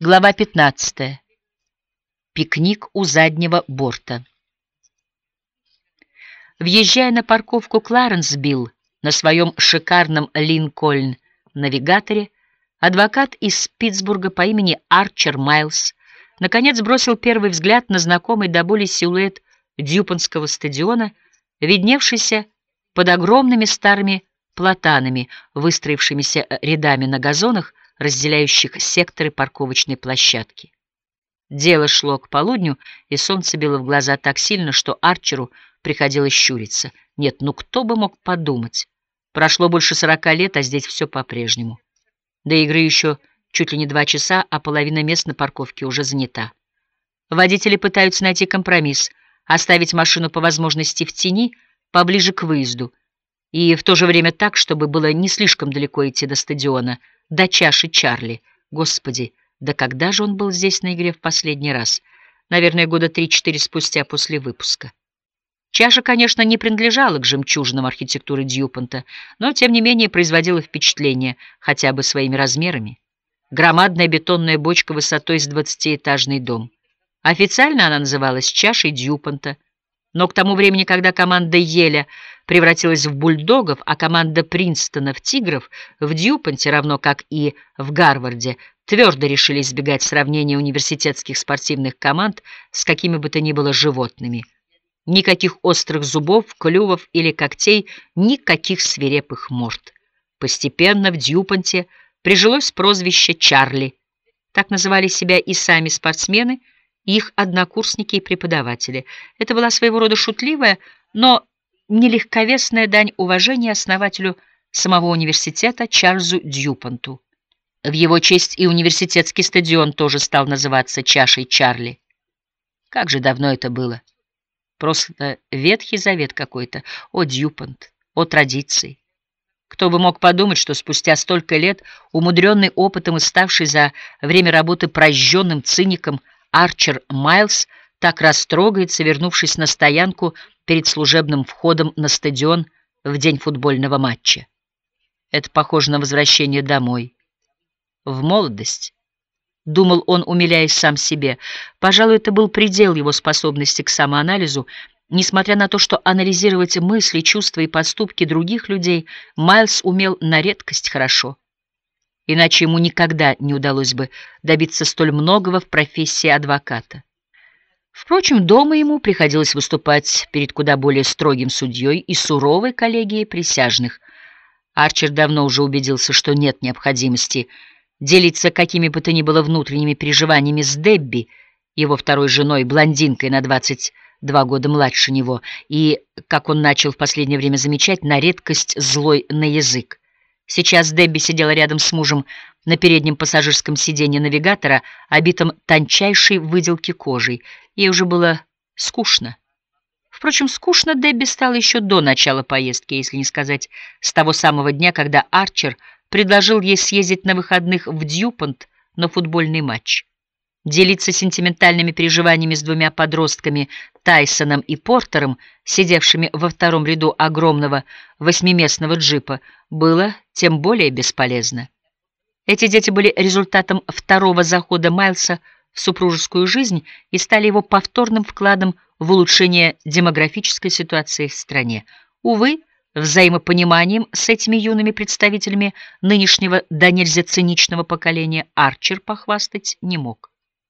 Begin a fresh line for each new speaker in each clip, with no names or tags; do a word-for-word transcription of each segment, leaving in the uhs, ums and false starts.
Глава пятнадцатая. Пикник у заднего борта. Въезжая на парковку Кларенсбилл на своем шикарном Линкольн-навигаторе, адвокат из Питтсбурга по имени Арчер Майлз наконец бросил первый взгляд на знакомый до боли силуэт Дьюпонтского стадиона, видневшийся под огромными старыми платанами, выстроившимися рядами на газонах, разделяющих секторы парковочной площадки. Дело шло к полудню, и солнце било в глаза так сильно, что Арчеру приходилось щуриться. Нет, ну кто бы мог подумать? Прошло больше сорока лет, а здесь все по-прежнему. До игры еще чуть ли не два часа, а половина мест на парковке уже занята. Водители пытаются найти компромисс, оставить машину по возможности в тени, поближе к выезду, и в то же время так, чтобы было не слишком далеко идти до стадиона, до чаши Чарли. Господи, да когда же он был здесь на игре в последний раз? Наверное, года три-четыре спустя после выпуска. Чаша, конечно, не принадлежала к жемчужинам архитектуры Дьюпонта, но, тем не менее, производила впечатление хотя бы своими размерами. Громадная бетонная бочка высотой с двадцатиэтажный дом. Официально она называлась «Чашей Дьюпонта», но к тому времени, когда команда Йеля превратилась в бульдогов, а команда Принстона в тигров, в Дьюпонте, равно как и в Гарварде, твердо решили избегать сравнения университетских спортивных команд с какими бы то ни было животными. Никаких острых зубов, клювов или когтей, никаких свирепых морд. Постепенно в Дьюпонте прижилось прозвище «Чарли». Так называли себя и сами спортсмены, и их однокурсники и преподаватели. Это была своего рода шутливая, но нелегковесная дань уважения основателю самого университета Чарльзу Дьюпонту. В его честь и университетский стадион тоже стал называться «Чашей Чарли». Как же давно это было! Просто Ветхий Завет какой-то. О, Дьюпонт, о традиции! Кто бы мог подумать, что спустя столько лет, умудренный опытом и ставший за время работы прожженным циником, Арчер Майлз так растрогается, вернувшись на стоянку перед служебным входом на стадион в день футбольного матча. Это похоже на возвращение домой. В молодость, думал он, умиляясь сам себе. Пожалуй, это был предел его способности к самоанализу. Несмотря на то, что анализировать мысли, чувства и поступки других людей Майлз умел на редкость хорошо. Иначе ему никогда не удалось бы добиться столь многого в профессии адвоката. Впрочем, дома ему приходилось выступать перед куда более строгим судьей и суровой коллегией присяжных. Арчер давно уже убедился, что нет необходимости делиться какими бы то ни было внутренними переживаниями с Дебби, его второй женой, блондинкой на двадцать два года младше него, и, как он начал в последнее время замечать, на редкость злой на язык. Сейчас Дебби сидела рядом с мужем на переднем пассажирском сиденье навигатора, обитом тончайшей выделки кожей. Ей уже было скучно. Впрочем, скучно Дебби стало еще до начала поездки, если не сказать с того самого дня, когда Арчер предложил ей съездить на выходных в Дьюпонт на футбольный матч. Делиться сентиментальными переживаниями с двумя подростками, Тайсоном и Портером, сидевшими во втором ряду огромного восьмиместного джипа, было тем более бесполезно. Эти дети были результатом второго захода Майлса в супружескую жизнь и стали его повторным вкладом в улучшение демографической ситуации в стране. Увы, взаимопониманием с этими юными представителями нынешнего до нельзя циничного поколения Арчер похвастать не мог.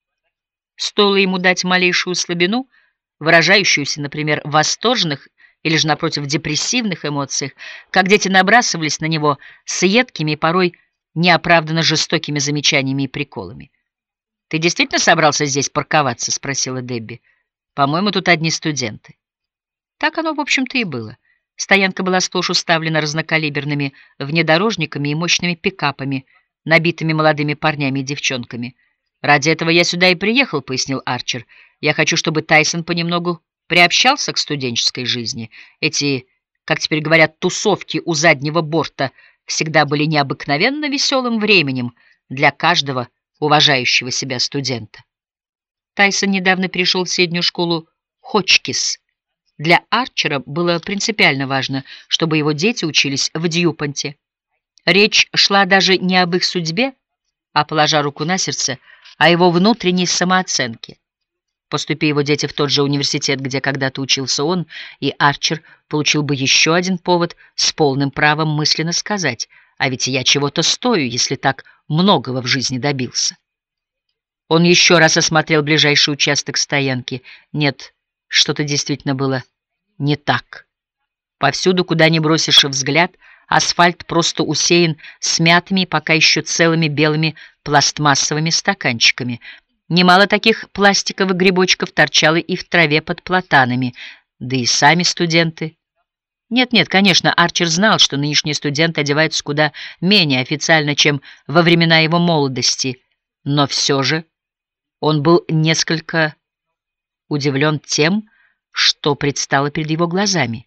Стоило ему дать малейшую слабину, выражающуюся, например, в восторженных или же, напротив, депрессивных эмоциях, как дети набрасывались на него с едкими и порой неоправданно жестокими замечаниями и приколами. «Ты действительно собрался здесь парковаться?» — спросила Дебби. «По-моему, тут одни студенты». Так оно, в общем-то, и было. Стоянка была сплошь уставлена разнокалиберными внедорожниками и мощными пикапами, набитыми молодыми парнями и девчонками. «Ради этого я сюда и приехал», — пояснил Арчер. «Я хочу, чтобы Тайсон понемногу приобщался к студенческой жизни. Эти, как теперь говорят, тусовки у заднего борта всегда были необыкновенно веселым временем для каждого уважающего себя студента». Тайсон недавно перешел в среднюю школу Хочкис. Для Арчера было принципиально важно, чтобы его дети учились в Дьюпонте. Речь шла даже не об их судьбе, а, положа руку на сердце, о его внутренней самооценке. Поступи его дети в тот же университет, где когда-то учился он, и Арчер получил бы еще один повод с полным правом мысленно сказать: «А ведь я чего-то стою, если так многого в жизни добился». Он еще раз осмотрел ближайший участок стоянки. Нет, что-то действительно было не так. Повсюду, куда ни бросишь взгляд, асфальт просто усеян смятыми и пока еще целыми белыми пластмассовыми стаканчиками. Немало таких пластиковых грибочков торчало и в траве под платанами, да и сами студенты. Нет-нет, конечно, Арчер знал, что нынешние студенты одеваются куда менее официально, чем во времена его молодости, но все же он был несколько удивлен тем, что предстало перед его глазами.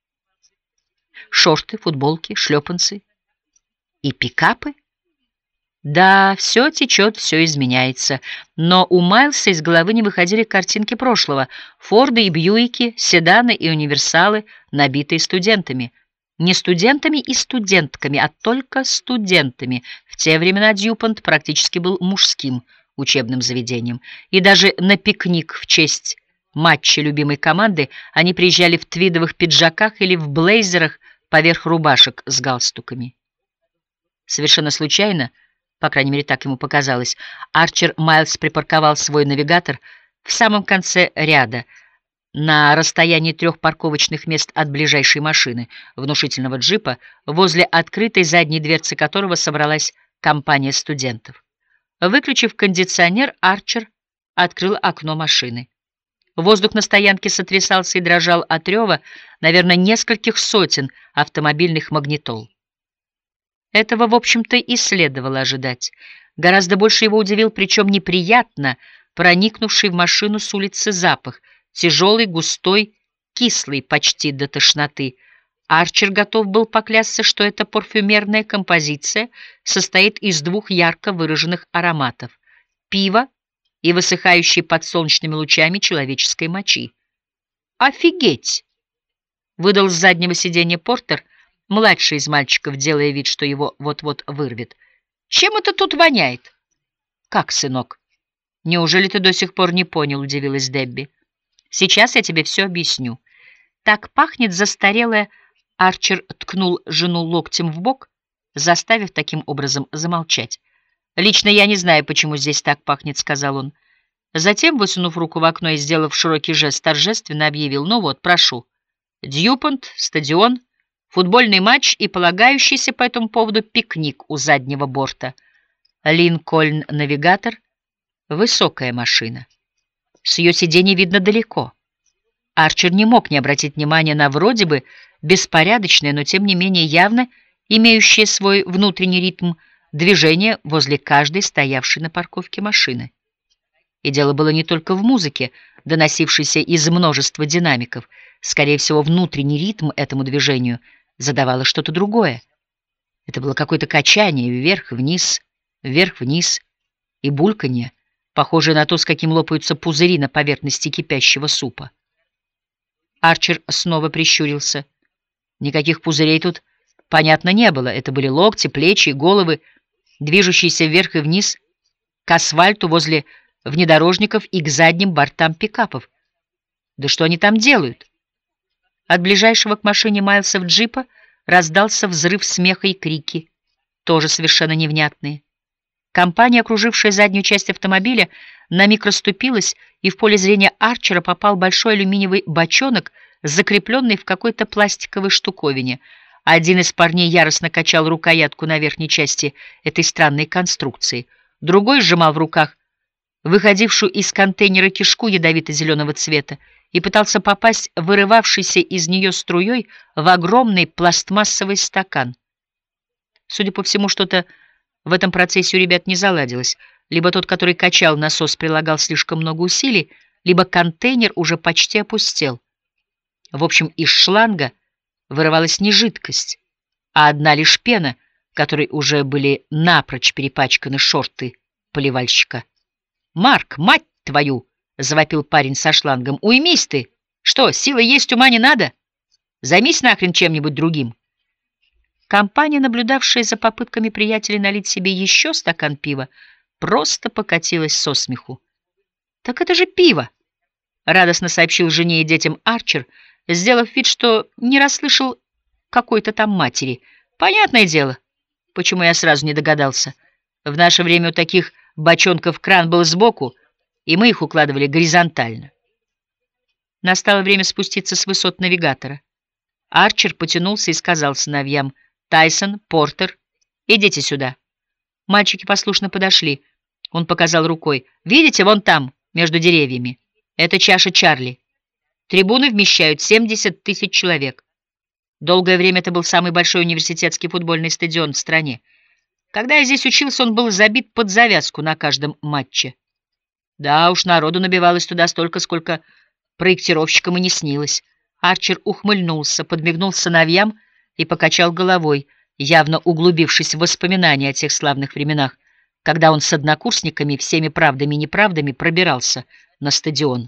Шорты, футболки, шлепанцы и пикапы? Да, все течет, все изменяется, но у Майлса из головы не выходили картинки прошлого: Форды и Бьюики, седаны и универсалы, набитые студентами. Не студентами и студентками, а только студентами. В те времена Дьюпонт практически был мужским учебным заведением, и даже на пикник в честь матча любимой команды они приезжали в твидовых пиджаках или в блейзерах поверх рубашек с галстуками. Совершенно случайно, по крайней мере, так ему показалось, Арчер Майлс припарковал свой навигатор в самом конце ряда, на расстоянии трех парковочных мест от ближайшей машины, внушительного джипа, возле открытой задней дверцы которого собралась компания студентов. Выключив кондиционер, Арчер открыл окно машины. Воздух на стоянке сотрясался и дрожал от рева, наверное, нескольких сотен автомобильных магнитол. Этого, в общем-то, и следовало ожидать. Гораздо больше его удивил, причем неприятно, проникнувший в машину с улицы запах, тяжелый, густой, кислый, почти до тошноты. Арчер готов был поклясться, что эта парфюмерная композиция состоит из двух ярко выраженных ароматов — пива и высыхающей под солнечными лучами человеческой мочи. «Офигеть!» — выдал с заднего сиденья Портер, младший из мальчиков, делая вид, что его вот-вот вырвет. «Чем это тут воняет?» «Как, сынок? Неужели ты до сих пор не понял?» — удивилась Дебби. «Сейчас я тебе все объясню. Так пахнет застарелая...» Арчер ткнул жену локтем в бок, заставив таким образом замолчать. «Лично я не знаю, почему здесь так пахнет», — сказал он. Затем, высунув руку в окно и сделав широкий жест, торжественно объявил: «Ну вот, прошу. Дьюпонт, стадион, футбольный матч и полагающийся по этому поводу пикник у заднего борта. Линкольн-навигатор — высокая машина. С ее сиденья видно далеко». Арчер не мог не обратить внимания на вроде бы беспорядочное, но тем не менее явно имеющее свой внутренний ритм движение возле каждой стоявшей на парковке машины. И дело было не только в музыке, доносившейся из множества динамиков. Скорее всего, внутренний ритм этому движению задавало что-то другое. Это было какое-то качание вверх-вниз, вверх-вниз и бульканье, похожее на то, с каким лопаются пузыри на поверхности кипящего супа. Арчер снова прищурился. Никаких пузырей тут, понятно, не было. Это были локти, плечи и головы, движущиеся вверх и вниз к асфальту возле внедорожников и к задним бортам пикапов. Да что они там делают? От ближайшего к машине Майлса в джипа раздался взрыв смеха и крики, тоже совершенно невнятные. Компания, окружившая заднюю часть автомобиля, на миг расступилась, и в поле зрения Арчера попал большой алюминиевый бочонок, закрепленный в какой-то пластиковой штуковине. Один из парней яростно качал рукоятку на верхней части этой странной конструкции. Другой сжимал в руках выходившую из контейнера кишку ядовито-зеленого цвета и пытался попасть вырывавшейся из нее струей в огромный пластмассовый стакан. Судя по всему, что-то в этом процессе у ребят не заладилось. Либо тот, который качал насос, прилагал слишком много усилий, либо контейнер уже почти опустел. В общем, из шланга вырывалась не жидкость, а одна лишь пена, которой уже были напрочь перепачканы шорты поливальщика. «Марк, мать твою!» — завопил парень со шлангом. «Уймись ты! Что, силы есть, ума не надо? Займись нахрен чем-нибудь другим!» Компания, наблюдавшая за попытками приятелей налить себе еще стакан пива, просто покатилась со смеху. «Так это же пиво!» — радостно сообщил жене и детям Арчер, сделав вид, что не расслышал какой-то там матери. «Понятное дело, почему я сразу не догадался. В наше время у таких бочонков кран был сбоку, и мы их укладывали горизонтально». Настало время спуститься с высот навигатора. Арчер потянулся и сказал сыновьям: «Тайсон, Портер, идите сюда». Мальчики послушно подошли. Он показал рукой. «Видите, вон там, между деревьями. Это чаша Чарли. Трибуны вмещают семьдесят тысяч человек. Долгое время это был самый большой университетский футбольный стадион в стране. Когда я здесь учился, он был забит под завязку на каждом матче. Да уж, народу набивалось туда столько, сколько проектировщикам и не снилось». Арчер ухмыльнулся, подмигнул сыновьям и покачал головой, явно углубившись в воспоминания о тех славных временах, когда он с однокурсниками всеми правдами и неправдами пробирался на стадион.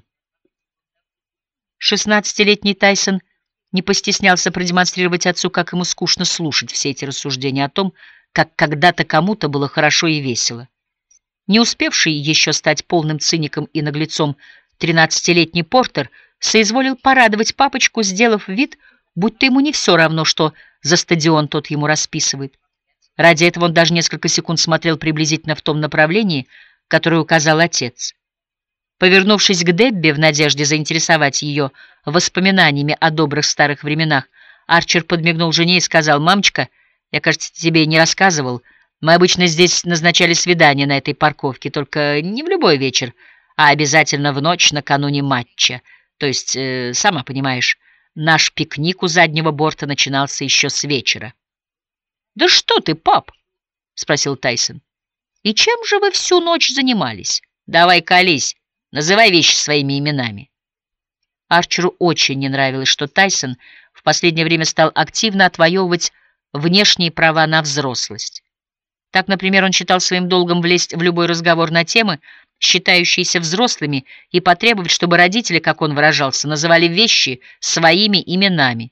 Шестнадцатилетний Тайсон не постеснялся продемонстрировать отцу, как ему скучно слушать все эти рассуждения о том, как когда-то кому-то было хорошо и весело. Не успевший еще стать полным циником и наглецом тринадцатилетний Портер соизволил порадовать папочку, сделав вид, будто ему не все равно, что за стадион тот ему расписывает. Ради этого он даже несколько секунд смотрел приблизительно в том направлении, которое указал отец. Повернувшись к Дебби в надежде заинтересовать ее воспоминаниями о добрых старых временах, Арчер подмигнул жене и сказал: «Мамочка, я, кажется, тебе не рассказывал, мы обычно здесь назначали свидание на этой парковке, только не в любой вечер, а обязательно в ночь накануне матча. То есть, э, сама понимаешь, наш пикник у заднего борта начинался еще с вечера». «Да что ты, пап?» — спросил Тайсон. «И чем же вы всю ночь занимались? Давай колись, называй вещи своими именами». Арчеру очень не нравилось, что Тайсон в последнее время стал активно отвоевывать внешние права на взрослость. Так, например, он считал своим долгом влезть в любой разговор на темы, считающиеся взрослыми, и потребовать, чтобы родители, как он выражался, называли вещи своими именами.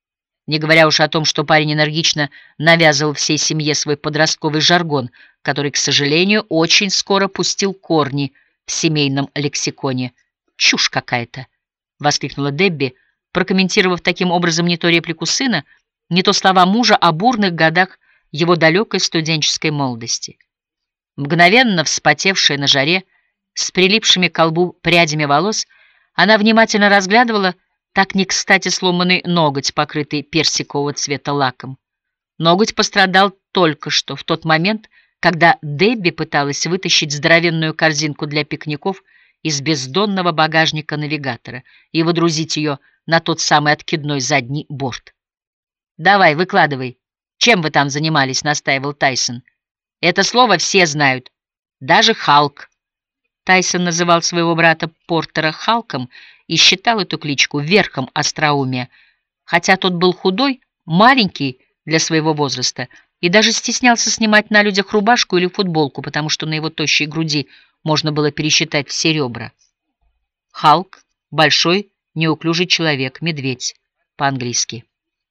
Не говоря уж о том, что парень энергично навязывал всей семье свой подростковый жаргон, который, к сожалению, очень скоро пустил корни в семейном лексиконе. «Чушь какая-то!» — воскликнула Дебби, прокомментировав таким образом не то реплику сына, не то слова мужа о бурных годах его далекой студенческой молодости. Мгновенно вспотевшая на жаре, с прилипшими к лбу прядями волос, она внимательно разглядывала так не кстати сломанный ноготь, покрытый персикового цвета лаком. Ноготь пострадал только что, в тот момент, когда Дебби пыталась вытащить здоровенную корзинку для пикников из бездонного багажника навигатора и водрузить ее на тот самый откидной задний борт. «Давай, выкладывай. Чем вы там занимались?» — настаивал Тайсон. «Это слово все знают, даже Халк». Тайсон называл своего брата Портера Халком и считал эту кличку верхом остроумия, хотя тот был худой, маленький для своего возраста и даже стеснялся снимать на людях рубашку или футболку, потому что на его тощей груди можно было пересчитать все ребра. Халк — большой, неуклюжий человек, медведь по-английски.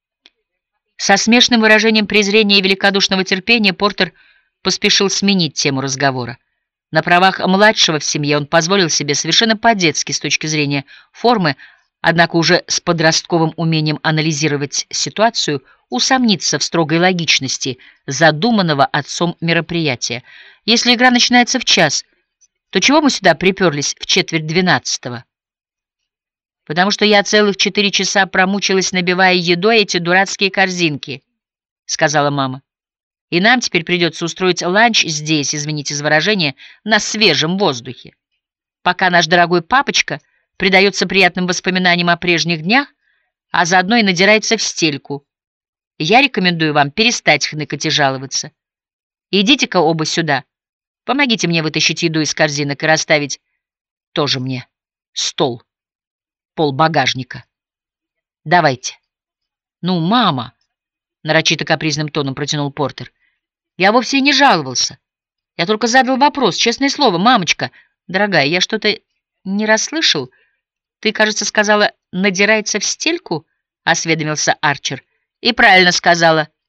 Со смешным выражением презрения и великодушного терпения Портер поспешил сменить тему разговора. На правах младшего в семье он позволил себе совершенно по-детски с точки зрения формы, однако уже с подростковым умением анализировать ситуацию, усомниться в строгой логичности задуманного отцом мероприятия. Если игра начинается в час, то чего мы сюда приперлись в четверть двенадцатого? «Потому что я целых четыре часа промучилась, набивая едой эти дурацкие корзинки», — сказала мама. «И нам теперь придется устроить ланч здесь, извините за выражение, на свежем воздухе. Пока наш дорогой папочка предается приятным воспоминаниям о прежних днях, а заодно и надирается в стельку. Я рекомендую вам перестать хныкать и жаловаться. Идите-ка оба сюда. Помогите мне вытащить еду из корзинок и расставить тоже мне стол, пол багажника. Давайте». «Ну, мама», — нарочито капризным тоном протянул Портер, — «я вовсе не жаловался. Я только задал вопрос, честное слово, мамочка. Дорогая, я что-то не расслышал. Ты, кажется, сказала, надирается в стельку?» — осведомился Арчер. «И правильно сказала.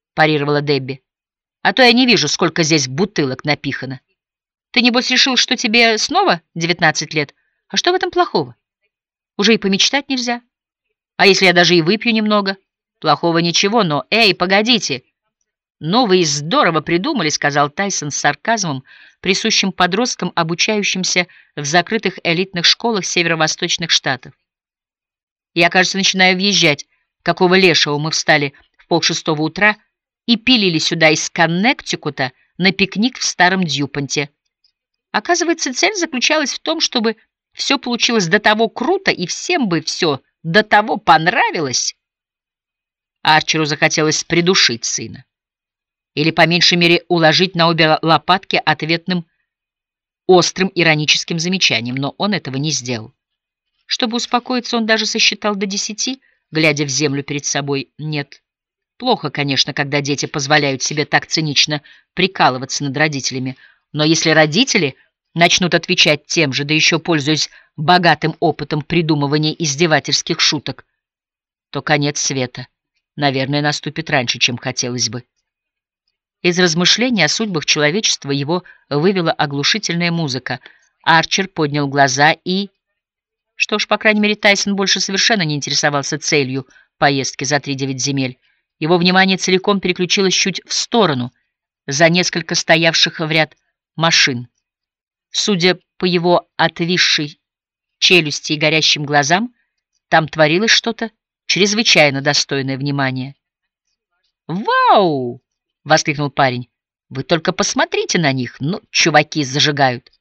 — парировала Дебби. «А то я не вижу, сколько здесь бутылок напихано. Ты, небось, решил, что тебе снова девятнадцать лет? А что в этом плохого? Уже и помечтать нельзя. А если я даже и выпью немного? Плохого ничего, но... Эй, погодите!» «Ну, вы и здорово придумали», — сказал Тайсон с сарказмом, присущим подросткам, обучающимся в закрытых элитных школах северо-восточных штатов. «Я, кажется, начинаю въезжать. Какого лешего мы встали в полшестого утра и пилили сюда из Коннектикута на пикник в старом Дьюпонте. Оказывается, цель заключалась в том, чтобы все получилось до того круто и всем бы все до того понравилось». Арчеру захотелось придушить сына. Или, по меньшей мере, уложить на обе лопатки ответным острым ироническим замечанием, но он этого не сделал. Чтобы успокоиться, он даже сосчитал до десяти, глядя в землю перед собой. Нет, плохо, конечно, когда дети позволяют себе так цинично прикалываться над родителями, но если родители начнут отвечать тем же, да еще пользуясь богатым опытом придумывания издевательских шуток, то конец света, наверное, наступит раньше, чем хотелось бы. Из размышлений о судьбах человечества его вывела оглушительная музыка. Арчер поднял глаза и... Что ж, по крайней мере, Тайсон больше совершенно не интересовался целью поездки за тридевять земель. Его внимание целиком переключилось чуть в сторону, за несколько стоявших в ряд машин. Судя по его отвисшей челюсти и горящим глазам, там творилось что-то чрезвычайно достойное внимания. «Вау!» — воскликнул парень. «Вы только посмотрите на них! Ну, чуваки зажигают!»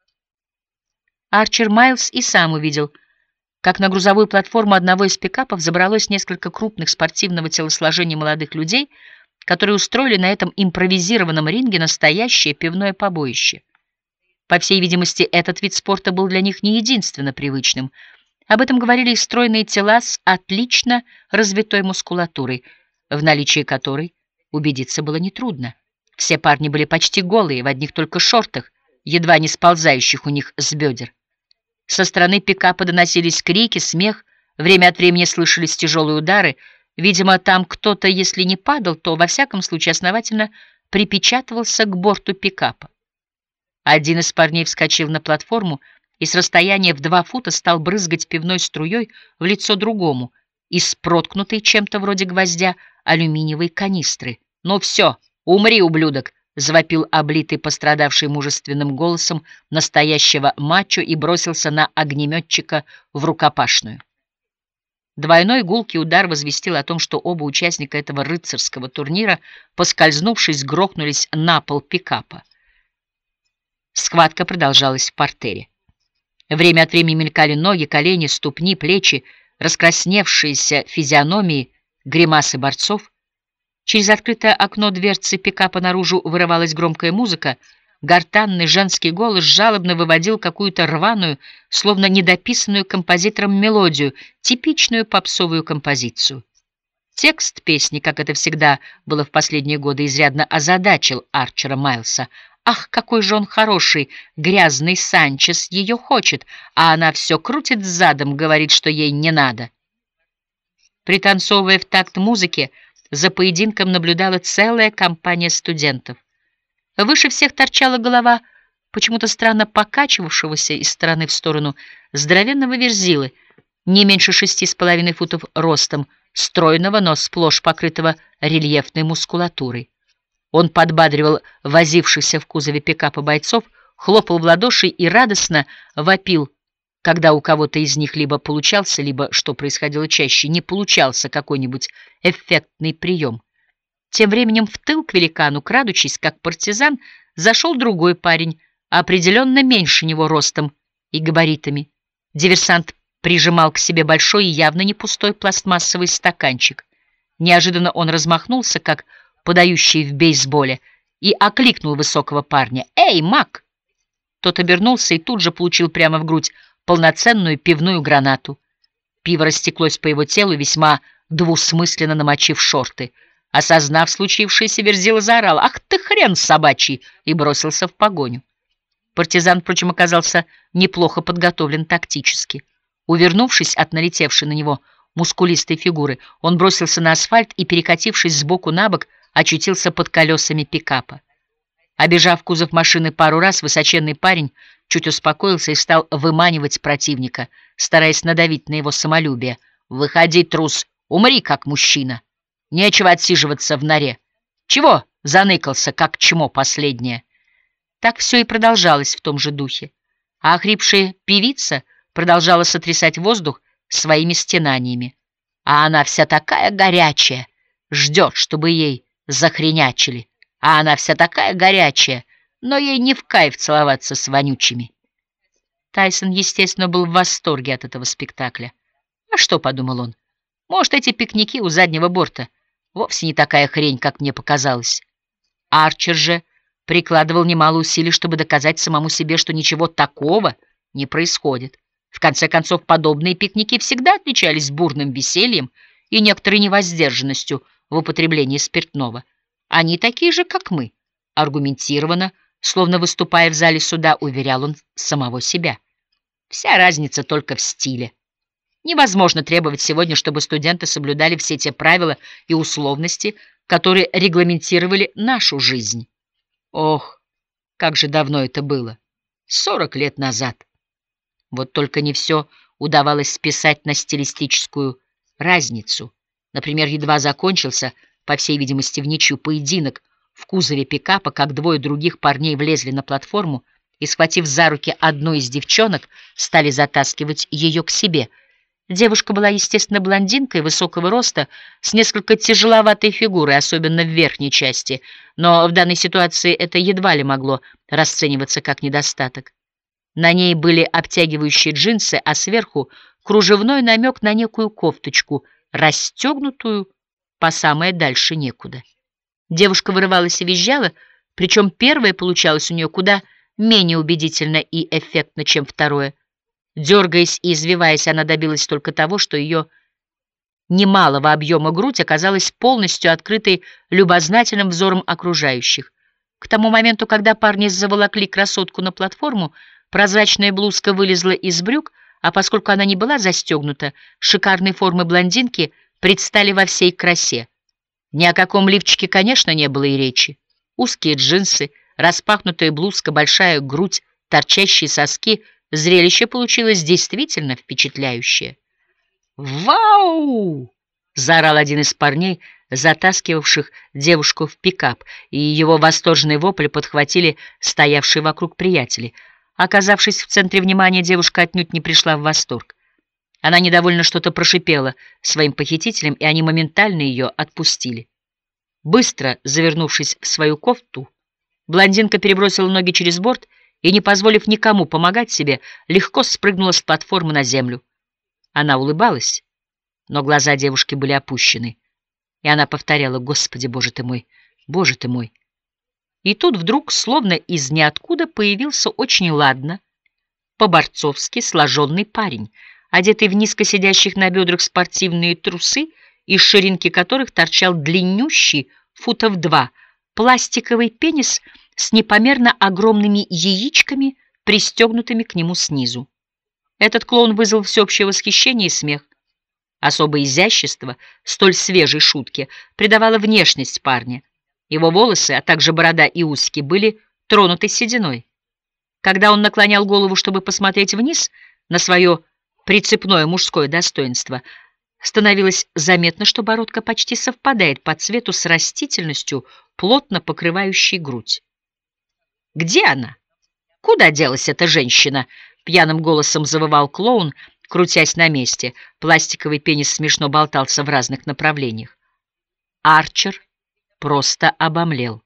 Арчер Майлз и сам увидел, как на грузовую платформу одного из пикапов забралось несколько крупных спортивного телосложения молодых людей, которые устроили на этом импровизированном ринге настоящее пивное побоище. По всей видимости, этот вид спорта был для них не единственно привычным. Об этом говорили и стройные тела с отлично развитой мускулатурой, в наличии которой убедиться было нетрудно. Все парни были почти голые, в одних только шортах, едва не сползающих у них с бедер. Со стороны пикапа доносились крики, смех, время от времени слышались тяжелые удары. Видимо, там кто-то, если не падал, то, во всяком случае, основательно припечатывался к борту пикапа. Один из парней вскочил на платформу и с расстояния в два фута стал брызгать пивной струей в лицо другому из проткнутой чем-то вроде гвоздя алюминиевой канистры. «Ну все, умри, ублюдок!» — завопил облитый пострадавший мужественным голосом настоящего мачо и бросился на огнеметчика в рукопашную. Двойной гулкий удар возвестил о том, что оба участника этого рыцарского турнира, поскользнувшись, грохнулись на пол пикапа. Схватка продолжалась в партере. Время от времени мелькали ноги, колени, ступни, плечи, раскрасневшиеся физиономии, гримасы борцов. Через открытое окно дверцы пикапа наружу вырывалась громкая музыка. Гортанный женский голос жалобно выводил какую-то рваную, словно недописанную композитором мелодию, типичную попсовую композицию. Текст песни, как это всегда было в последние годы, изрядно озадачил Арчера Майлса. Ах, какой же он хороший, грязный Санчес ее хочет, а она все крутит задом, говорит, что ей не надо. Пританцовывая в такт музыки, за поединком наблюдала целая компания студентов. Выше всех торчала голова почему-то странно покачивавшегося из стороны в сторону здоровенного верзилы, не меньше шести с половиной футов ростом, стройного, но сплошь покрытого рельефной мускулатурой. Он подбадривал возившихся в кузове пикапа бойцов, хлопал в ладоши и радостно вопил, когда у кого-то из них либо получался, либо, что происходило чаще, не получался какой-нибудь эффектный прием. Тем временем в тыл к великану, крадучись, как партизан, зашел другой парень, определенно меньше него ростом и габаритами. Диверсант прижимал к себе большой и явно не пустой пластмассовый стаканчик. Неожиданно он размахнулся, как подающий в бейсболе, и окликнул высокого парня: «Эй, Мак!» Тот обернулся и тут же получил прямо в грудь полноценную пивную гранату. Пиво растеклось по его телу, весьма двусмысленно намочив шорты. Осознав случившееся, Верзила заорал: «Ах ты хрен собачий!» и бросился в погоню. Партизан, впрочем, оказался неплохо подготовлен тактически. Увернувшись от налетевшей на него мускулистой фигуры, он бросился на асфальт и, перекатившись сбоку на бок, очутился под колесами пикапа. Обежав кузов машины пару раз, высоченный парень чуть успокоился и стал выманивать противника, стараясь надавить на его самолюбие. «Выходи, трус, умри, как мужчина! Нечего отсиживаться в норе! Чего заныкался, как чмо последнее?» Так все и продолжалось в том же духе, а охрипшая певица продолжала сотрясать воздух своими стенаниями. А она вся такая горячая, ждет, чтобы ей захренячили. А она вся такая горячая, но ей не в кайф целоваться с вонючими. Тайсон, естественно, был в восторге от этого спектакля. А что, подумал он, может, эти пикники у заднего борта вовсе не такая хрень, как мне показалось. Арчер же прикладывал немало усилий, чтобы доказать самому себе, что ничего такого не происходит. В конце концов, подобные пикники всегда отличались бурным весельем и некоторой невоздержанностью в употреблении спиртного. Они такие же, как мы, аргументированно, словно выступая в зале суда, уверял он самого себя. Вся разница только в стиле. Невозможно требовать сегодня, чтобы студенты соблюдали все те правила и условности, которые регламентировали нашу жизнь. Ох, как же давно это было! Сорок лет назад. Вот только не все удавалось списать на стилистическую разницу. Например, едва закончился, по всей видимости, в ничью поединок в кузове пикапа, как двое других парней влезли на платформу и, схватив за руки одну из девчонок, стали затаскивать ее к себе. Девушка была, естественно, блондинкой высокого роста, с несколько тяжеловатой фигурой, особенно в верхней части, но в данной ситуации это едва ли могло расцениваться как недостаток. На ней были обтягивающие джинсы, а сверху кружевной намек на некую кофточку, расстегнутую по самое дальше некуда. Девушка вырывалась и визжала, причем первое получалось у нее куда менее убедительно и эффектно, чем второе. Дергаясь и извиваясь, она добилась только того, что ее немалого объема грудь оказалась полностью открытой любознательным взором окружающих. К тому моменту, когда парни заволокли красотку на платформу, прозрачная блузка вылезла из брюк, а поскольку она не была застегнута, шикарные формы блондинки предстали во всей красе. Ни о каком лифчике, конечно, не было и речи. Узкие джинсы, распахнутая блузка, большая грудь, торчащие соски — зрелище получилось действительно впечатляющее. «Вау!» — заорал один из парней, затаскивавших девушку в пикап, и его восторженный вопль подхватили стоявшие вокруг приятели. Оказавшись в центре внимания, девушка отнюдь не пришла в восторг. Она недовольно что-то прошипела своим похитителям, и они моментально ее отпустили. Быстро завернувшись в свою кофту, блондинка перебросила ноги через борт и, не позволив никому помогать себе, легко спрыгнула с платформы на землю. Она улыбалась, но глаза девушки были опущены, и она повторяла: «Господи, Боже ты мой, Боже ты мой!» И тут вдруг, словно из ниоткуда, появился очень ладно, по-борцовски сложенный парень, одетый в низко сидящих на бедрах спортивные трусы, из ширинки которых торчал длиннющий, футов два, пластиковый пенис с непомерно огромными яичками, пристегнутыми к нему снизу. Этот клоун вызвал всеобщее восхищение и смех. Особое изящество столь свежей шутки придавало внешность парня. Его волосы, а также борода и усики были тронуты сединой. Когда он наклонял голову, чтобы посмотреть вниз на свое прицепное мужское достоинство, становилось заметно, что бородка почти совпадает по цвету с растительностью, плотно покрывающей грудь. «Где она? Куда делась эта женщина?» — пьяным голосом завывал клоун, крутясь на месте. Пластиковый пенис смешно болтался в разных направлениях. Арчер просто обомлел.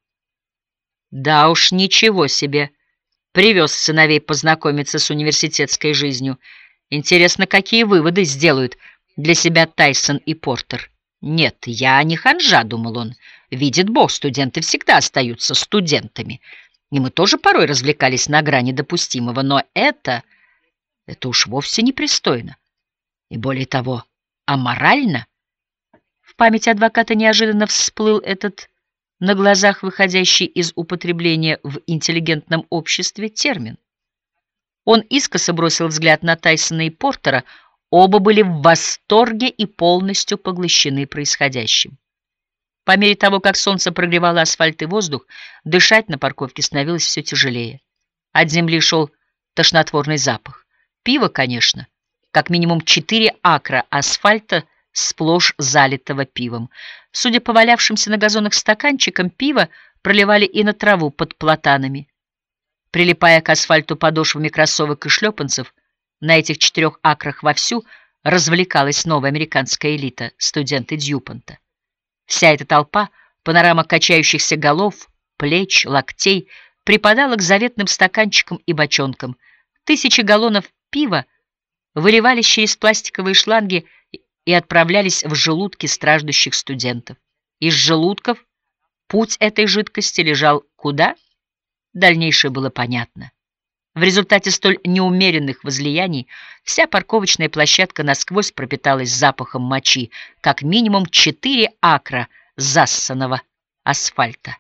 Да уж, ничего себе! Привез сыновей познакомиться с университетской жизнью. Интересно, какие выводы сделают для себя Тайсон и Портер. Нет, я не ханжа, думал он. Видит Бог, студенты всегда остаются студентами. И мы тоже порой развлекались на грани допустимого, но это... это уж вовсе непристойно. И более того, аморально. В памяти адвоката неожиданно всплыл этот на глазах выходящий из употребления в интеллигентном обществе термин. Он искоса бросил взгляд на Тайсона и Портера, оба были в восторге и полностью поглощены происходящим. По мере того, как солнце прогревало асфальт и воздух, дышать на парковке становилось все тяжелее. От земли шел тошнотворный запах. Пиво, конечно. Как минимум четыре акра асфальта, сплошь залитого пивом. Судя по валявшимся на газонах стаканчикам, пиво проливали и на траву под платанами. Прилипая к асфальту подошвами кроссовок и шлепанцев, на этих четырех акрах вовсю развлекалась новая американская элита, студенты Дьюпонта. Вся эта толпа, панорама качающихся голов, плеч, локтей, припадала к заветным стаканчикам и бочонкам. Тысячи галлонов пива выливались через пластиковые шланги и отправлялись в желудки страждущих студентов. Из желудков путь этой жидкости лежал куда? Дальнейшее было понятно. В результате столь неумеренных возлияний вся парковочная площадка насквозь пропиталась запахом мочи, как минимум четыре акра зассанного асфальта.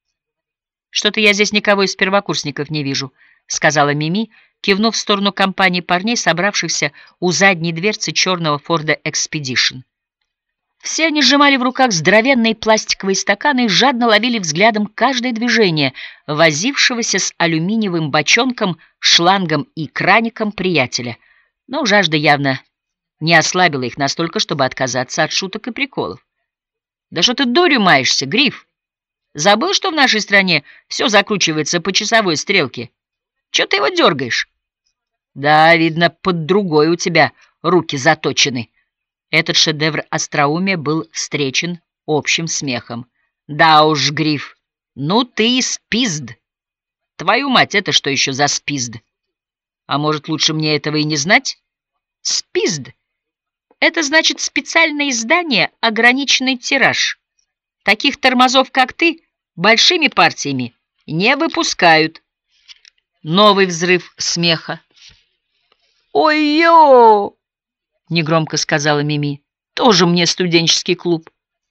«Что-то я здесь никого из первокурсников не вижу», — сказала Мими, кивнув в сторону компании парней, собравшихся у задней дверцы черного Форда Экспедишн. Все они сжимали в руках здоровенные пластиковые стаканы и жадно ловили взглядом каждое движение возившегося с алюминиевым бочонком, шлангом и краником приятеля. Но жажда явно не ослабила их настолько, чтобы отказаться от шуток и приколов. «Да что ты дурью маешься, Гриф? Забыл, что в нашей стране все закручивается по часовой стрелке? Чего ты его дергаешь?» «Да, видно, под другой у тебя руки заточены». Этот шедевр остроумия был встречен общим смехом. «Да уж, Гриф, ну ты и спизд! Твою мать, это что еще за спизд? А может, лучше мне этого и не знать? Спизд — это значит специальное издание, ограниченный тираж. Таких тормозов, как ты, большими партиями не выпускают». Новый взрыв смеха. «Ой-ё!» — негромко сказала Мими. «Тоже мне студенческий клуб.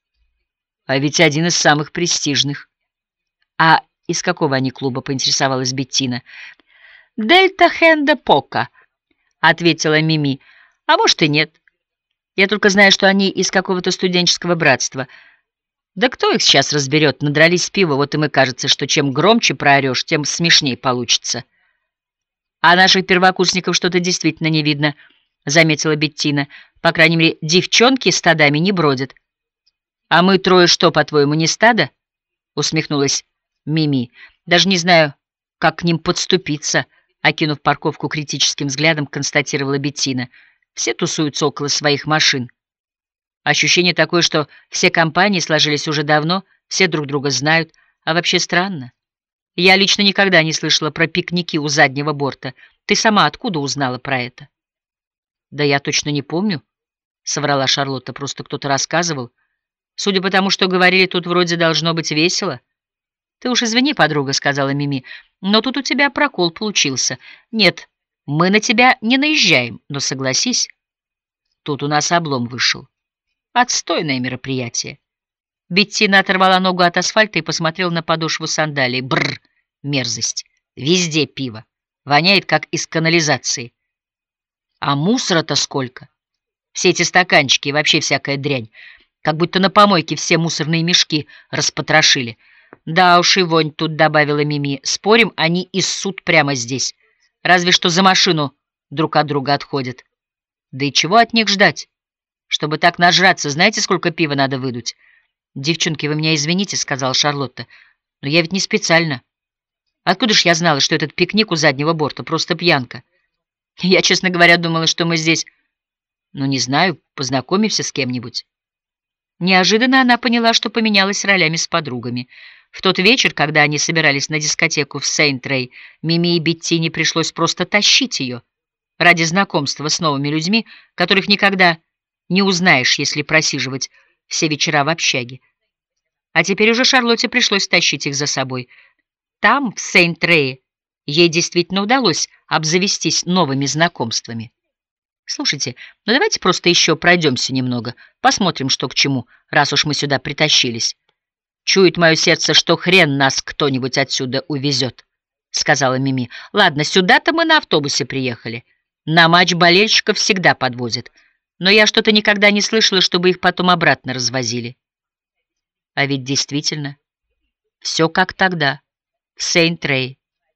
А ведь один из самых престижных». «А из какого они клуба?» — поинтересовалась Беттина. «Дельта Хенда Пока», — ответила Мими. «А может и нет. Я только знаю, что они из какого-то студенческого братства. Да кто их сейчас разберет? Надрались пиво, вот им и кажется, что чем громче проорешь, тем смешнее получится». «А наших первокурсников что-то действительно не видно», — заметила Беттина. «По крайней мере, девчонки стадами не бродят». «А мы трое что, по-твоему, не стадо?» — усмехнулась Мими. «Даже не знаю, как к ним подступиться», — окинув парковку критическим взглядом, констатировала Беттина. «Все тусуются около своих машин. Ощущение такое, что все компании сложились уже давно, все друг друга знают, а вообще странно. Я лично никогда не слышала про пикники у заднего борта. Ты сама откуда узнала про это?» «Да я точно не помню», — соврала Шарлотта, — «просто кто-то рассказывал. Судя по тому, что говорили, тут вроде должно быть весело». «Ты уж извини, подруга», — сказала Мими, — «но тут у тебя прокол получился. Нет, мы на тебя не наезжаем, но согласись, тут у нас облом вышел. Отстойное мероприятие». Беттина оторвала ногу от асфальта и посмотрела на подошву сандалий. Бррр, мерзость. Везде пиво. Воняет, как из канализации. А мусора-то сколько? Все эти стаканчики и вообще всякая дрянь. Как будто на помойке все мусорные мешки распотрошили. «Да уж и вонь тут», — добавила Мими. «Спорим, они и ссут прямо здесь. Разве что за машину друг от друга отходят. Да и чего от них ждать? Чтобы так нажраться, знаете, сколько пива надо выдуть?» «Девчонки, вы меня извините», — сказала Шарлотта, — «но я ведь не специально. Откуда ж я знала, что этот пикник у заднего борта просто пьянка? Я, честно говоря, думала, что мы здесь, ну, не знаю, познакомимся с кем-нибудь». Неожиданно она поняла, что поменялась ролями с подругами. В тот вечер, когда они собирались на дискотеку в Сейнт-Рэй, Мими и Беттине пришлось просто тащить ее ради знакомства с новыми людьми, которых никогда не узнаешь, если просиживать все вечера в общаге. А теперь уже Шарлотте пришлось тащить их за собой. Там, в Сейнт-Рэе, ей действительно удалось обзавестись новыми знакомствами. «Слушайте, ну давайте просто еще пройдемся немного, посмотрим, что к чему, раз уж мы сюда притащились. Чует мое сердце, что хрен нас кто-нибудь отсюда увезет», — сказала Мими. «Ладно, сюда-то мы на автобусе приехали. На матч болельщиков всегда подвозят. Но я что-то никогда не слышала, чтобы их потом обратно развозили». А ведь действительно, все как тогда, в Сейнт-Рэй.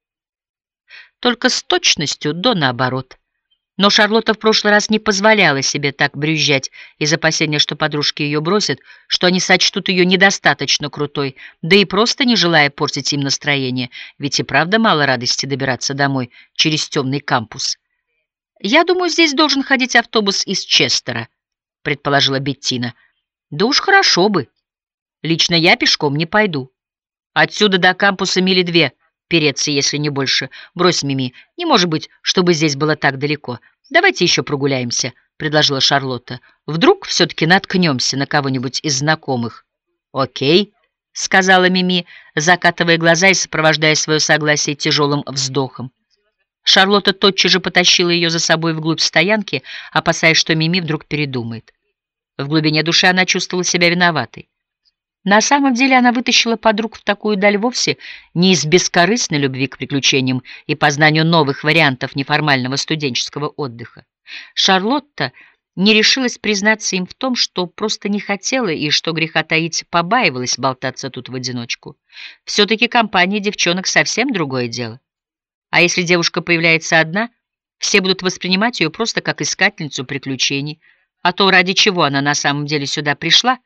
Только с точностью до наоборот. Но Шарлотта в прошлый раз не позволяла себе так брюзжать из опасения, что подружки ее бросят, что они сочтут ее недостаточно крутой, да и просто не желая портить им настроение, ведь и правда мало радости добираться домой через темный кампус. «Я думаю, здесь должен ходить автобус из Честера», — предположила Беттина. «Да уж хорошо бы. Лично я пешком не пойду. Отсюда до кампуса мили две, переться, если не больше. Брось, Мими, не может быть, чтобы здесь было так далеко. Давайте еще прогуляемся», — предложила Шарлотта. «Вдруг все-таки наткнемся на кого-нибудь из знакомых». «Окей», — сказала Мими, закатывая глаза и сопровождая свое согласие тяжелым вздохом. Шарлотта тотчас же потащила ее за собой вглубь стоянки, опасаясь, что Мими вдруг передумает. В глубине души она чувствовала себя виноватой. На самом деле она вытащила подруг в такую даль вовсе не из бескорыстной любви к приключениям и познанию новых вариантов неформального студенческого отдыха. Шарлотта не решилась признаться им в том, что просто не хотела и, что греха таить, побаивалась болтаться тут в одиночку. Все-таки компания девчонок совсем другое дело. А если девушка появляется одна, все будут воспринимать ее просто как искательницу приключений, а то, ради чего она на самом деле сюда пришла.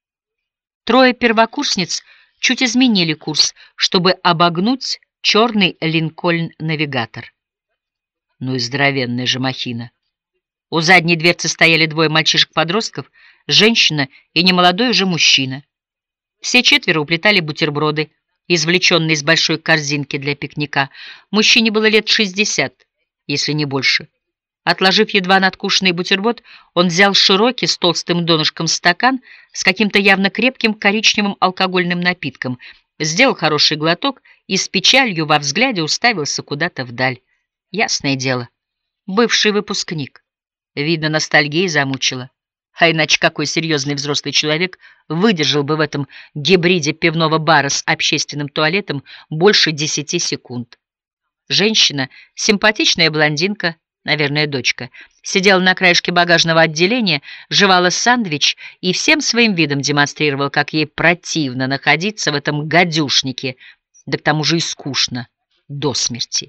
Трое первокурсниц чуть изменили курс, чтобы обогнуть черный Линкольн-навигатор. Ну и здоровенная же махина. У задней дверцы стояли двое мальчишек-подростков, женщина и немолодой уже мужчина. Все четверо уплетали бутерброды, извлеченные из большой корзинки для пикника. Мужчине было лет шестьдесят, если не больше. Отложив едва надкушенный бутерброд, он взял широкий с толстым донышком стакан с каким-то явно крепким коричневым алкогольным напитком, сделал хороший глоток и с печалью во взгляде уставился куда-то вдаль. Ясное дело, бывший выпускник. Видно, ностальгия замучила. А иначе какой серьезный взрослый человек выдержал бы в этом гибриде пивного бара с общественным туалетом больше десяти секунд? Женщина, симпатичная блондинка, наверное, дочка, сидела на краешке багажного отделения, жевала сэндвич и всем своим видом демонстрировала, как ей противно находиться в этом гадюшнике, да к тому же и скучно до смерти.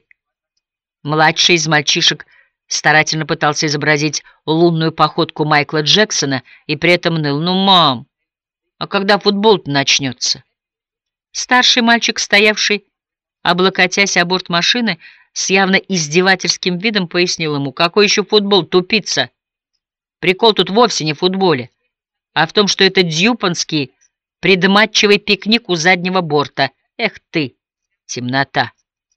Младший из мальчишек старательно пытался изобразить лунную походку Майкла Джексона и при этом ныл: «Ну, мам, а когда футбол-то начнется?» Старший мальчик, стоявший, облокотясь о борт машины, с явно издевательским видом пояснил ему: «Какой еще футбол, тупица? Прикол тут вовсе не в футболе, а в том, что это дьюпонский предматчевый пикник у заднего борта. Эх ты, темнота!»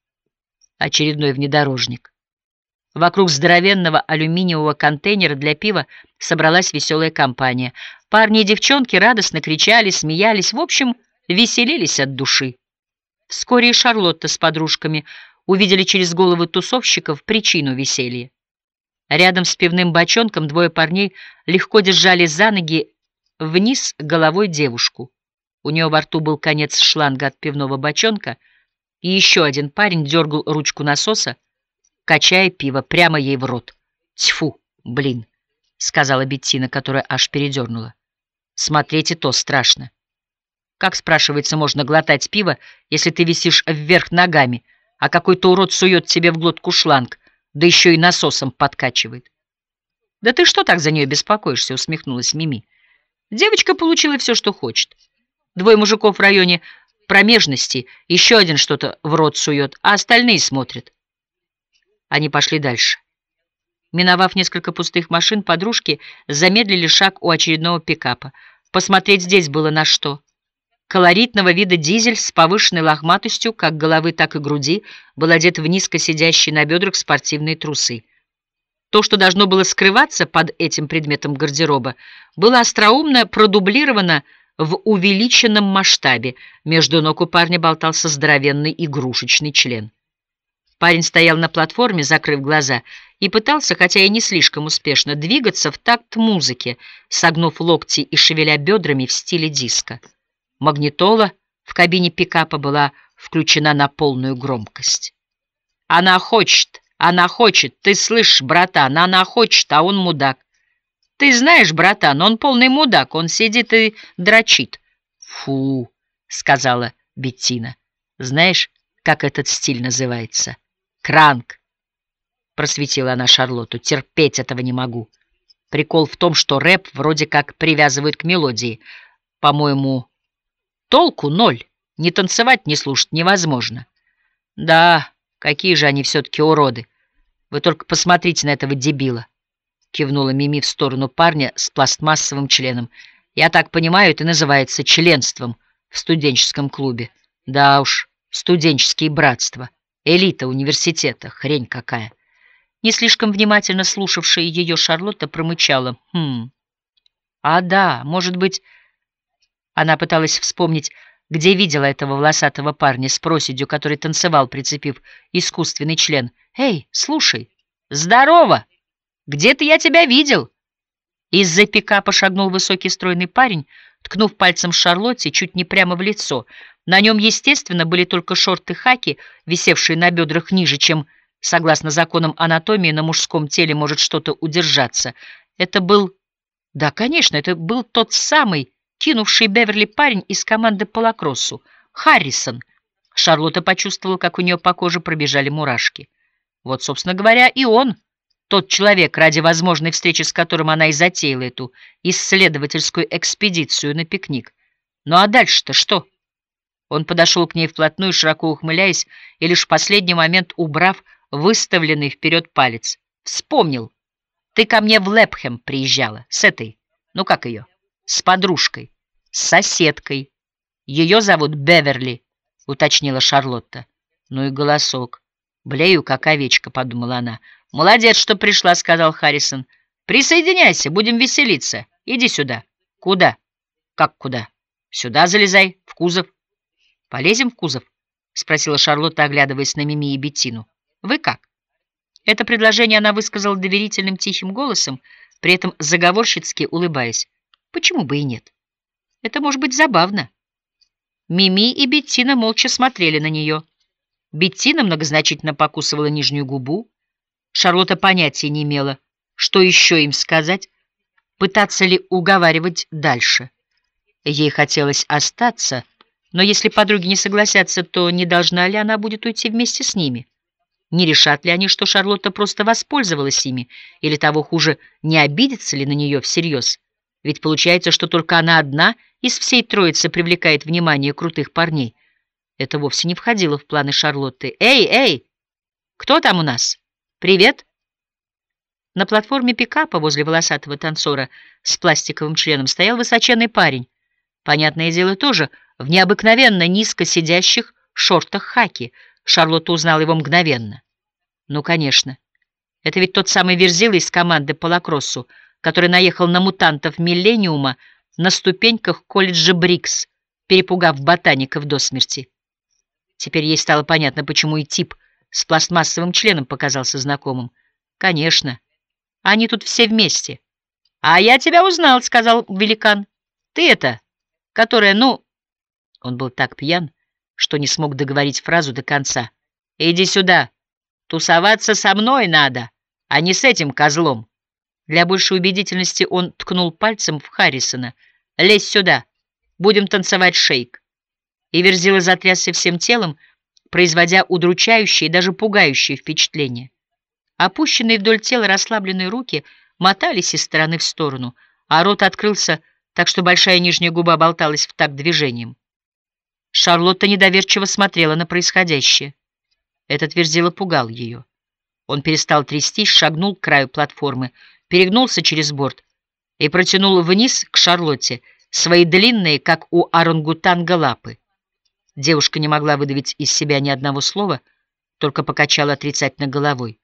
Очередной внедорожник. Вокруг здоровенного алюминиевого контейнера для пива собралась веселая компания. Парни и девчонки радостно кричали, смеялись, в общем, веселились от души. Вскоре и Шарлотта с подружками увидели через головы тусовщиков причину веселья. Рядом с пивным бочонком двое парней легко держали за ноги вниз головой девушку. У нее во рту был конец шланга от пивного бочонка, и еще один парень дергал ручку насоса, качая пиво прямо ей в рот. «Тьфу, блин», — сказала Беттина, которая аж передернула. «Смотреть и то страшно. Как, спрашивается, можно глотать пиво, если ты висишь вверх ногами, а какой-то урод сует тебе в глотку шланг, да еще и насосом подкачивает?» «Да ты что так за нее беспокоишься?» — усмехнулась Мими. «Девочка получила все, что хочет. Двое мужиков в районе промежности, еще один что-то в рот сует, а остальные смотрят». Они пошли дальше. Миновав несколько пустых машин, подружки замедлили шаг у очередного пикапа. Посмотреть здесь было на что. Колоритного вида дизель с повышенной лохматостью, как головы, так и груди, был одет в низко сидящие на бедрах спортивные трусы. То, что должно было скрываться под этим предметом гардероба, было остроумно продублировано в увеличенном масштабе. Между ног у парня болтался здоровенный игрушечный член. Парень стоял на платформе, закрыв глаза, и пытался, хотя и не слишком успешно, двигаться в такт музыке, согнув локти и шевеля бедрами в стиле диско. Магнитола в кабине пикапа была включена на полную громкость. «Она хочет, она хочет, ты слышишь, братан, она хочет, а он мудак. Ты знаешь, братан, он полный мудак, он сидит и дрочит. «Фу», — сказала Беттина. «Знаешь, как этот стиль называется?» «Кранк», — просветила она Шарлотту. «Терпеть этого не могу. Прикол в том, что рэп вроде как привязывают к мелодии. По-моему, толку ноль. Ни танцевать, ни слушать невозможно». «Да, какие же они все-таки уроды. Вы только посмотрите на этого дебила», — кивнула Мими в сторону парня с пластмассовым членом. «Я так понимаю, это называется членством в студенческом клубе. Да уж, студенческие братства. Элита университета. Хрень какая». Не слишком внимательно слушавшая ее Шарлотта промычала. «Хм... А да, может быть...» Она пыталась вспомнить, где видела этого волосатого парня с проседью, который танцевал, прицепив искусственный член. «Эй, слушай! Здорово! Где-то я тебя видел!» Из-за пикапа шагнул высокий стройный парень, ткнув пальцем Шарлотте чуть не прямо в лицо. На нем, естественно, были только шорты-хаки, висевшие на бедрах ниже, чем, согласно законам анатомии, на мужском теле может что-то удержаться. Это был... Да, конечно, это был тот самый кинувший Беверли парень из команды по лакроссу, Харрисон. Шарлотта почувствовала, как у нее по коже пробежали мурашки. Вот, собственно говоря, и он, тот человек, ради возможной встречи с которым она и затеяла эту исследовательскую экспедицию на пикник. Ну а дальше-то что? Он подошел к ней вплотную, широко ухмыляясь, и лишь в последний момент убрав выставленный вперед палец. «Вспомнил. Ты ко мне в Лэпхэм приезжала. С этой, ну как ее? С подружкой. С соседкой. Ее зовут Беверли», — уточнила Шарлотта. Ну и голосок. «Блею, как овечка», — подумала она. «Молодец, что пришла», — сказал Харрисон. «Присоединяйся, будем веселиться. Иди сюда». «Куда?» «Как куда?» «Сюда залезай, в кузов». «Полезем в кузов?» — спросила Шарлотта, оглядываясь на Мими и Беттину. «Вы как?» Это предложение она высказала доверительным тихим голосом, при этом заговорщицки улыбаясь. Почему бы и нет? Это может быть забавно. Мими и Беттина молча смотрели на нее. Беттина многозначительно покусывала нижнюю губу. Шарлотта понятия не имела, что еще им сказать, пытаться ли уговаривать дальше. Ей хотелось остаться, но если подруги не согласятся, то не должна ли она будет уйти вместе с ними? Не решат ли они, что Шарлотта просто воспользовалась ими, или того хуже, не обидится ли на нее всерьез? Ведь получается, что только она одна из всей троицы привлекает внимание крутых парней. Это вовсе не входило в планы Шарлотты. «Эй, эй! Кто там у нас? Привет!» На платформе пикапа возле волосатого танцора с пластиковым членом стоял высоченный парень. Понятное дело, тоже в необыкновенно низко сидящих шортах хаки. Шарлотта узнала его мгновенно. Ну, конечно. Это ведь тот самый Верзила из команды по лакроссу, который наехал на мутантов Миллениума на ступеньках колледжа Брикс, перепугав ботаников до смерти. Теперь ей стало понятно, почему и тип с пластмассовым членом показался знакомым. Конечно. Они тут все вместе. «А я тебя узнал», — сказал великан. «Ты это, которая, ну...» Он был так пьян, что не смог договорить фразу до конца. «Иди сюда. Тусоваться со мной надо, а не с этим козлом». Для большей убедительности он ткнул пальцем в Харрисона. «Лезь сюда. Будем танцевать шейк». И Верзила затрясся всем телом, производя удручающее и даже пугающее впечатление. Опущенные вдоль тела расслабленные руки мотались из стороны в сторону, а рот открылся так, что большая нижняя губа болталась в такт движением. Шарлотта недоверчиво смотрела на происходящее. Этот Верзила пугал ее. Он перестал трястись, шагнул к краю платформы, перегнулся через борт и протянул вниз к Шарлотте свои длинные, как у орангутанга, лапы. Девушка не могла выдавить из себя ни одного слова, только покачала отрицательно головой.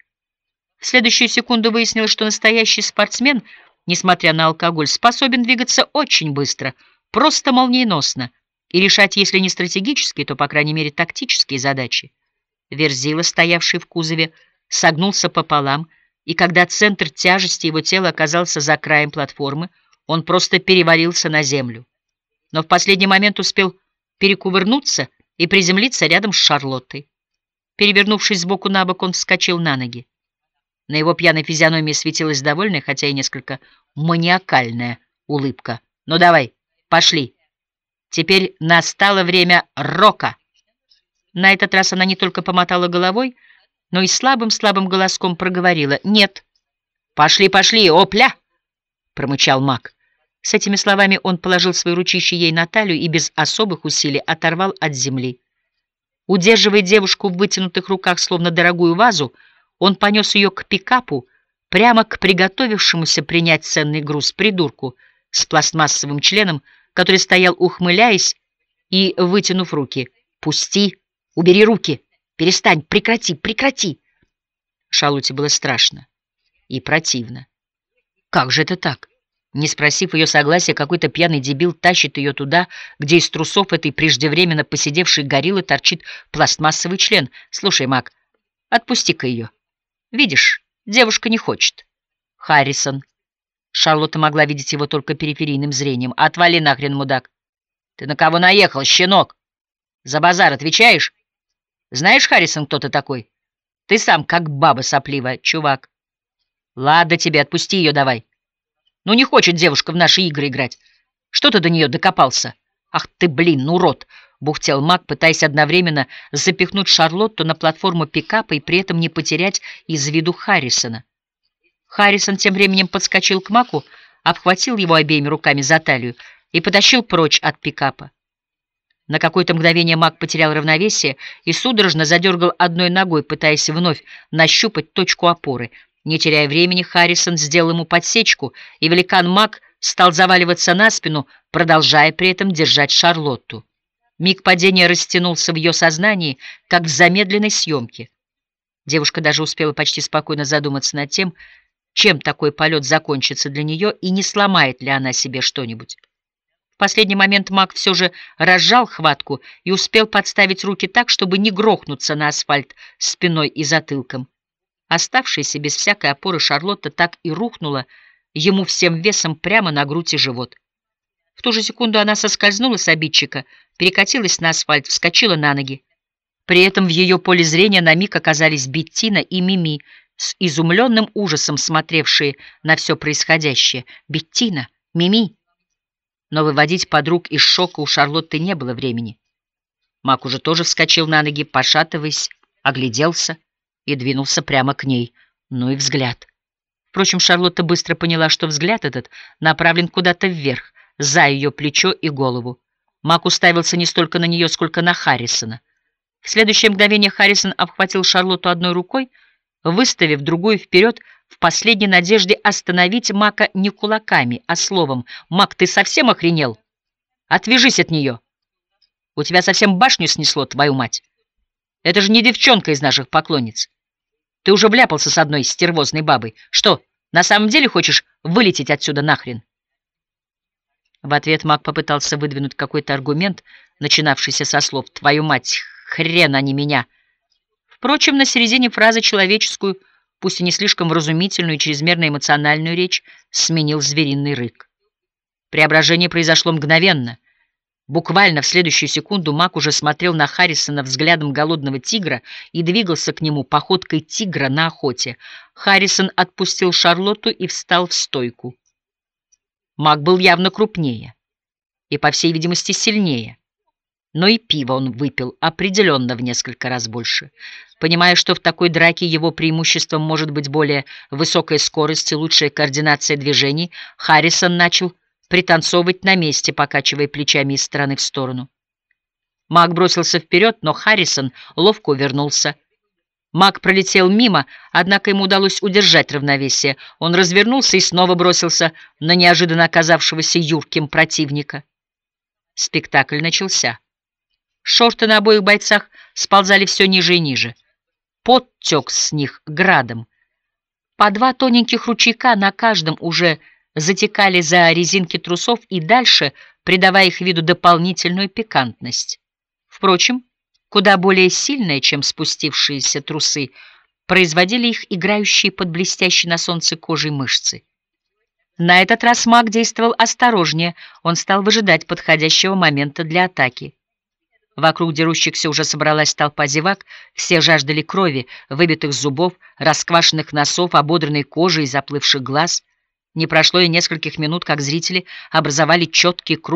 В следующую секунду выяснилось, что настоящий спортсмен, несмотря на алкоголь, способен двигаться очень быстро, просто молниеносно, и решать, если не стратегические, то, по крайней мере, тактические задачи. Верзила, стоявший в кузове, согнулся пополам, и когда центр тяжести его тела оказался за краем платформы, он просто перевалился на землю. Но в последний момент успел перекувырнуться и приземлиться рядом с Шарлоттой. Перевернувшись сбоку на бок, он вскочил на ноги. На его пьяной физиономии светилась довольная, хотя и несколько маниакальная улыбка. «Ну давай, пошли!» Теперь настало время рока. На этот раз она не только помотала головой, но и слабым-слабым голоском проговорила: «Нет». «Пошли, пошли, опля!» — промычал Мак. С этими словами он положил свои ручища ей на талию и без особых усилий оторвал от земли. Удерживая девушку в вытянутых руках, словно дорогую вазу, он понес ее к пикапу, прямо к приготовившемуся принять ценный груз придурку с пластмассовым членом, который стоял, ухмыляясь и вытянув руки. «Пусти! Убери руки! Перестань! Прекрати! Прекрати!» Шарлотте было страшно и противно. Как же это так? Не спросив ее согласия, какой-то пьяный дебил тащит ее туда, где из трусов этой преждевременно поседевшей гориллы торчит пластмассовый член. «Слушай, Мак, отпусти-ка ее. Видишь, девушка не хочет». «Харрисон». Шарлотта могла видеть его только периферийным зрением. «Отвали нахрен, мудак». «Ты на кого наехал, щенок? За базар отвечаешь? Знаешь, Харрисон, кто ты такой? Ты сам как баба сопливая, чувак». «Ладно тебе, отпусти ее давай. Ну не хочет девушка в наши игры играть. Что ты до нее докопался? Ах ты, блин, урод!» — бухтел Мак, пытаясь одновременно запихнуть Шарлотту на платформу пикапа и при этом не потерять из виду Харрисона. Харрисон тем временем подскочил к Маку, обхватил его обеими руками за талию и потащил прочь от пикапа. На какое-то мгновение Мак потерял равновесие и судорожно задергал одной ногой, пытаясь вновь нащупать точку опоры. Не теряя времени, Харрисон сделал ему подсечку, и великан Мак стал заваливаться на спину, продолжая при этом держать Шарлотту. Миг падения растянулся в ее сознании, как в замедленной съемке. Девушка даже успела почти спокойно задуматься над тем, чем такой полет закончится для нее и не сломает ли она себе что-нибудь. В последний момент Мак все же разжал хватку и успел подставить руки так, чтобы не грохнуться на асфальт спиной и затылком. Оставшаяся без всякой опоры Шарлотта так и рухнула ему всем весом прямо на грудь и живот. В ту же секунду она соскользнула с обидчика, перекатилась на асфальт, вскочила на ноги. При этом в ее поле зрения на миг оказались Беттина и Мими, с изумленным ужасом смотревшие на все происходящее. «Беттина! Мими!» Но выводить подруг из шока у Шарлотты не было времени. Мак уже тоже вскочил на ноги, пошатываясь, огляделся и двинулся прямо к ней. Ну и взгляд. Впрочем, Шарлотта быстро поняла, что взгляд этот направлен куда-то вверх, за ее плечо и голову. Мак уставился не столько на нее, сколько на Харрисона. В следующее мгновение Харрисон обхватил Шарлотту одной рукой, выставив другую вперед в последней надежде остановить Мака не кулаками, а словом. «Мак, ты совсем охренел? Отвяжись от нее! У тебя совсем башню снесло, твою мать! Это же не девчонка из наших поклонниц. Ты уже вляпался с одной стервозной бабой. Что, на самом деле хочешь вылететь отсюда нахрен?» В ответ Мак попытался выдвинуть какой-то аргумент, начинавшийся со слов «твою мать, хрен, а не меня». Впрочем, на середине фразы человеческую, пусть и не слишком вразумительную и чрезмерно эмоциональную речь, сменил звериный рык. Преображение произошло мгновенно. Буквально в следующую секунду Мак уже смотрел на Харрисона взглядом голодного тигра и двигался к нему походкой тигра на охоте. Харрисон отпустил Шарлотту и встал в стойку. Мак был явно крупнее и, по всей видимости, сильнее. Но и пиво он выпил определенно в несколько раз больше. Понимая, что в такой драке его преимуществом может быть более высокая скорость и лучшая координация движений, Харрисон начал пританцовывать на месте, покачивая плечами из стороны в сторону. Мак бросился вперед, но Харрисон ловко увернулся. Мак пролетел мимо, однако ему удалось удержать равновесие. Он развернулся и снова бросился на неожиданно оказавшегося юрким противника. Спектакль начался. Шорты на обоих бойцах сползали все ниже и ниже. Пот тек с них градом. По два тоненьких ручейка на каждом уже затекали за резинки трусов и дальше, придавая их виду дополнительную пикантность. Впрочем, куда более сильные, чем спустившиеся трусы, производили их играющие под блестящей на солнце кожей мышцы. На этот раз Мак действовал осторожнее, он стал выжидать подходящего момента для атаки. Вокруг дерущихся уже собралась толпа зевак, все жаждали крови, выбитых зубов, расквашенных носов, ободранной кожи и заплывших глаз. Не прошло и нескольких минут, как зрители образовали четкий круг,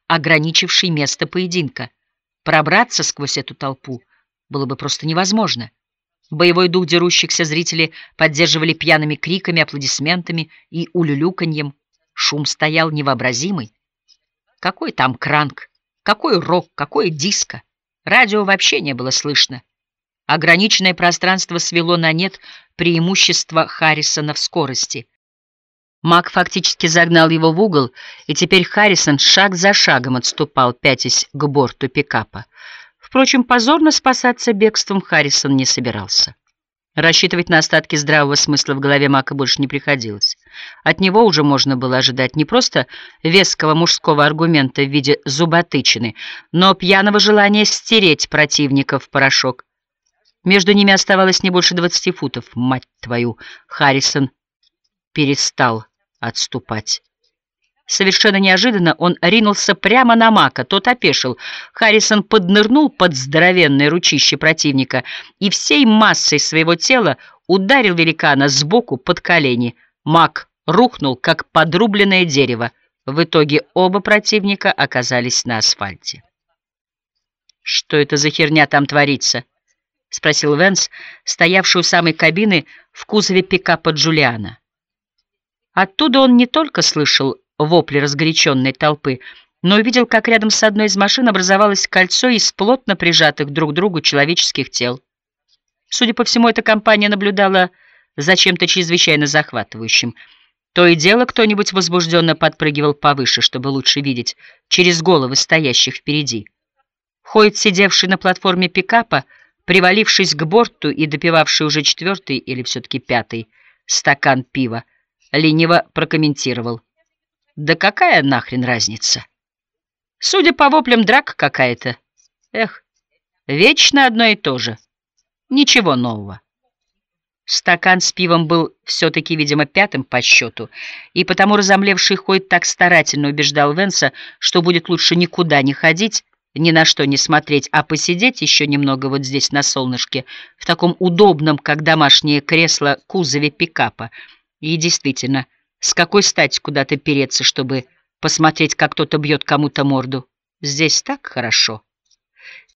ограничивший место поединка. Пробраться сквозь эту толпу было бы просто невозможно. Боевой дух дерущихся зрители поддерживали пьяными криками, аплодисментами и улюлюканьем. Шум стоял невообразимый. Какой там кранк, какой рок, какой диско. Радио вообще не было слышно. Ограниченное пространство свело на нет преимущество Харрисона в скорости. Мак фактически загнал его в угол, и теперь Харрисон шаг за шагом отступал, пятясь к борту пикапа. Впрочем, позорно спасаться бегством Харрисон не собирался. Рассчитывать на остатки здравого смысла в голове Мака больше не приходилось. От него уже можно было ожидать не просто веского мужского аргумента в виде зуботычины, но пьяного желания стереть противника в порошок. Между ними оставалось не больше двадцати футов. Мать твою, Харрисон перестал отступать. Совершенно неожиданно он ринулся прямо на Мака, тот опешил. Харрисон поднырнул под здоровенное ручище противника и всей массой своего тела ударил великана сбоку под колени. Мак рухнул, как подрубленное дерево. В итоге оба противника оказались на асфальте. «Что это за херня там творится?» — спросил Венс, стоявший у самой кабины в кузове пикапа Джулиана. Оттуда он не только слышал вопли разгоряченной толпы, но увидел, как рядом с одной из машин образовалось кольцо из плотно прижатых друг к другу человеческих тел. Судя по всему, эта компания наблюдала за чем-то чрезвычайно захватывающим. То и дело кто-нибудь возбужденно подпрыгивал повыше, чтобы лучше видеть через головы стоящих впереди. Хойт, сидевший на платформе пикапа, привалившись к борту и допивавший уже четвертый или все-таки пятый стакан пива, лениво прокомментировал: «Да какая нахрен разница? Судя по воплям, драка какая-то. Эх, вечно одно и то же. Ничего нового». Стакан с пивом был все-таки, видимо, пятым по счету, и потому разомлевший Хойт так старательно убеждал Венса, что будет лучше никуда не ходить, ни на что не смотреть, а посидеть еще немного вот здесь на солнышке, в таком удобном, как домашнее кресло, кузове пикапа. И действительно, с какой стати куда-то переться, чтобы посмотреть, как кто-то бьет кому-то морду? Здесь так хорошо.